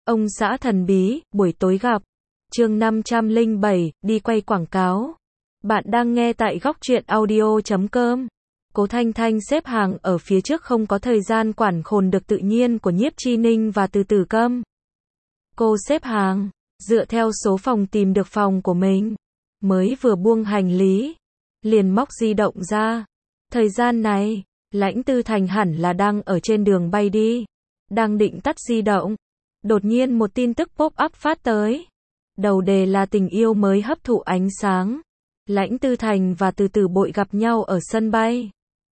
Ông xã thần bí, buổi tối gặp. Chương 507, đi quay quảng cáo. Bạn đang nghe tại góc truyện audio.com. Cố Thanh Thanh xếp hàng ở phía trước, không có thời gian quản khồn được tự nhiên của Nhiếp Chi Ninh và Từ Tử Câm. Cô xếp hàng, dựa theo số phòng tìm được phòng của mình. Mới vừa buông hành lý, liền móc di động ra. Thời gian này, Lãnh Tư Thành hẳn là đang ở trên đường bay đi. Đang định tắt di động. Đột nhiên một tin tức pop up phát tới. Đầu đề là tình yêu mới hấp thụ ánh sáng. Lãnh Tư Thành và Từ Tử Bội gặp nhau ở sân bay.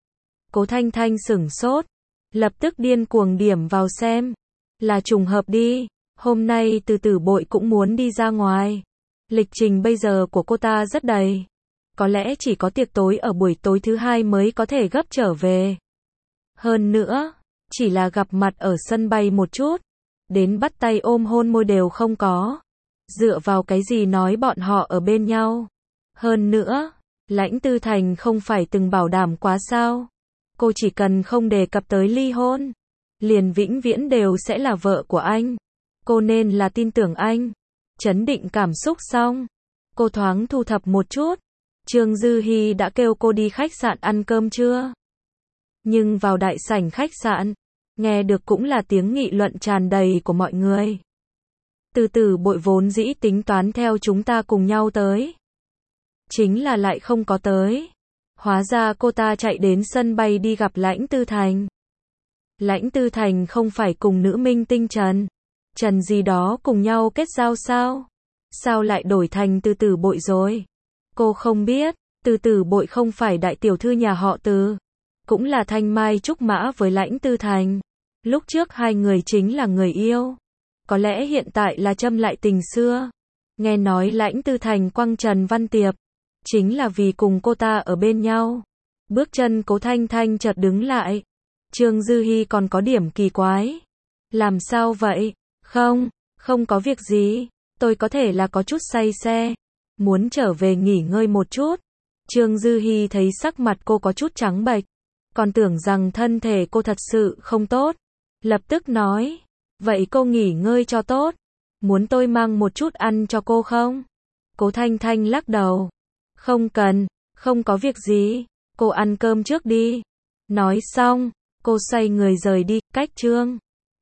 Cố Thanh Thanh sửng sốt, lập tức điên cuồng điểm vào xem. Là trùng hợp đi, hôm nay Từ Tử Bội cũng muốn đi ra ngoài. Lịch trình bây giờ của cô ta rất đầy. Có lẽ chỉ có tiệc tối ở buổi tối thứ hai mới có thể gấp trở về. Hơn nữa, chỉ là gặp mặt ở sân bay một chút. Đến bắt tay ôm hôn môi đều không có. Dựa vào cái gì nói bọn họ ở bên nhau. Hơn nữa, Lãnh Tư Thành không phải từng bảo đảm quá sao. Cô chỉ cần không đề cập tới ly hôn, liền vĩnh viễn đều sẽ là vợ của anh. Cô nên là tin tưởng anh. Chấn định cảm xúc xong, cô thoáng thu thập một chút. Trương Dư Hi đã kêu cô đi khách sạn ăn cơm chưa? Nhưng vào đại sảnh khách sạn, nghe được cũng là tiếng nghị luận tràn đầy của mọi người. Từ Tử Bội vốn dĩ tính toán theo chúng ta cùng nhau tới. Chính là lại không có tới. Hóa ra cô ta chạy đến sân bay đi gặp Lãnh Tư Thành. Lãnh Tư Thành không phải cùng nữ minh tinh Trần gì đó cùng nhau kết giao sao? Sao lại đổi thành Từ Tử Bội rồi? Cô không biết, Từ Tử Bội không phải đại tiểu thư nhà họ Từ. Cũng là thanh mai trúc mã với Lãnh Tư Thành. Lúc trước hai người chính là người yêu. Có lẽ hiện tại là châm lại tình xưa. Nghe nói Lãnh Tư Thành quăng Trần Văn Tiệp, chính là vì cùng cô ta ở bên nhau. Bước chân Cố Thanh Thanh chợt đứng lại. Trương Dư Hi còn có điểm kỳ quái. Làm sao vậy? Không có việc gì. Tôi có thể là có chút say xe. Muốn trở về nghỉ ngơi một chút. Trương Dư Hi thấy sắc mặt cô có chút trắng bệch. Còn tưởng rằng thân thể cô thật sự không tốt. Lập tức nói. Vậy cô nghỉ ngơi cho tốt. Muốn tôi mang một chút ăn cho cô không? Cố Thanh Thanh lắc đầu. Không cần, không có việc gì. Cô ăn cơm trước đi. Nói xong, cô xoay người rời đi. Cách Trương